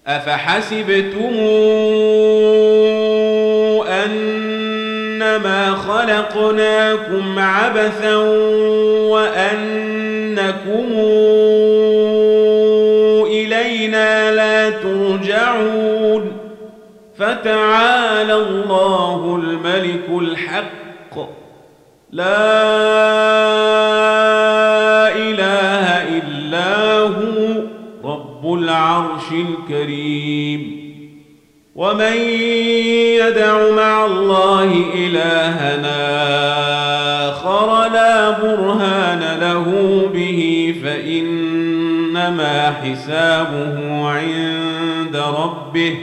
أفحسبتم أنما خلقناكم عبثا وأنكم إلينا لا ترجعون فتعالى الله الملك الحق لا إله إلا هو رب العرش الكريم ومن يدع مع الله إلهنا آخر لا برهان له به فإنما حسابه عند ربه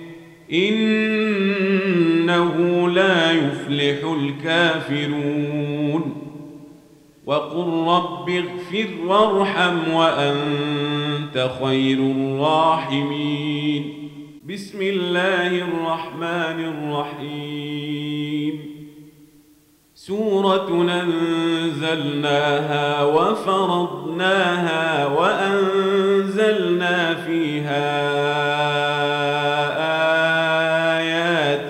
إنه لا يفلح الكافرون وقل رب اغفر وارحم وأنت خير الراحمين بسم الله الرحمن الرحيم سورة أنزلناها وفرضناها وأنزلنا فيها آيات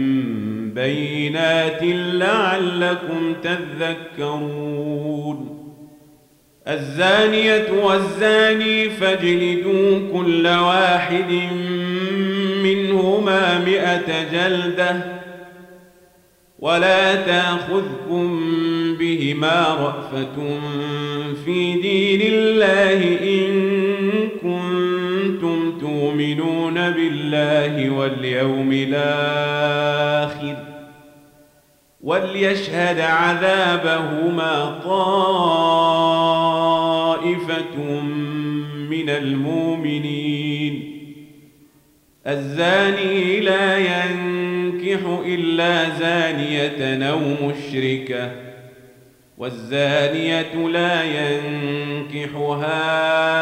بينات لعلكم تذكرون الزانية والزاني فاجلدوا كل واحد منهما 100 جلدة ولا تأخذكم بهما رأفة في دين الله إن كنتم تؤمنون بالله واليوم الآخر وليشهد عذابهما طائفة من المؤمنين الزاني لا ينكح إلا زانية أو مشركة والزانية لا ينكحها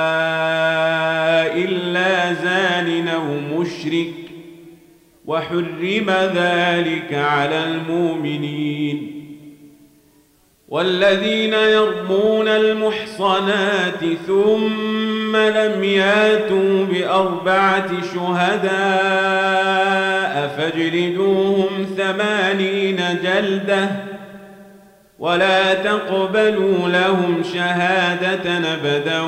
إلا زان أو مشرك وحرم ذلك على المؤمنين والذين يرمون المحصنات ثم لم ياتوا ب4 شهداء فاجلدوهم 80 جلدة ولا تقبلوا لهم شهادة أبدا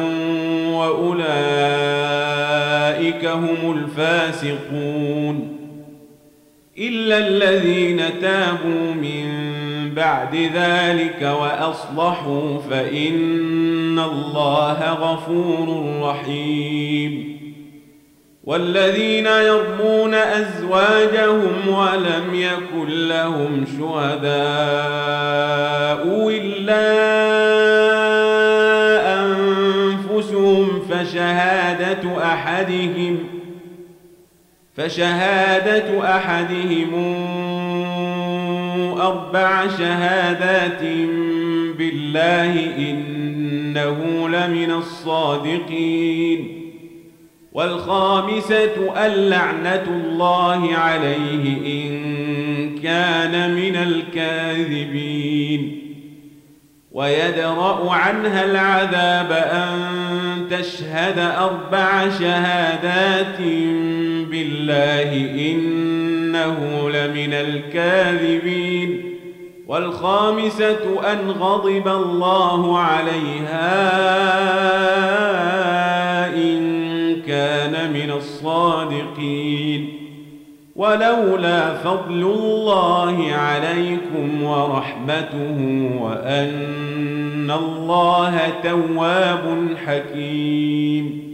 وأولئك هم الفاسقون إلا الذين تابوا من بعد ذلك وأصلحوا فإن الله غفور رحيم والذين يرمون أزواجهم ولم يكن لهم شهداء إلا أنفسهم فشهادة أحدهم 4 شهادات بالله إنه لمن الصادقين والخامسة اللعنة الله عليه إن كان من الكاذبين ويدرأ عنها العذاب أن تشهد 4 شهادات بالله إنه لمن الكاذبين والخامسة أن غضب الله عليها إن كان من الصادقين ولولا فضل الله عليكم ورحمته وأن الله تواب حكيم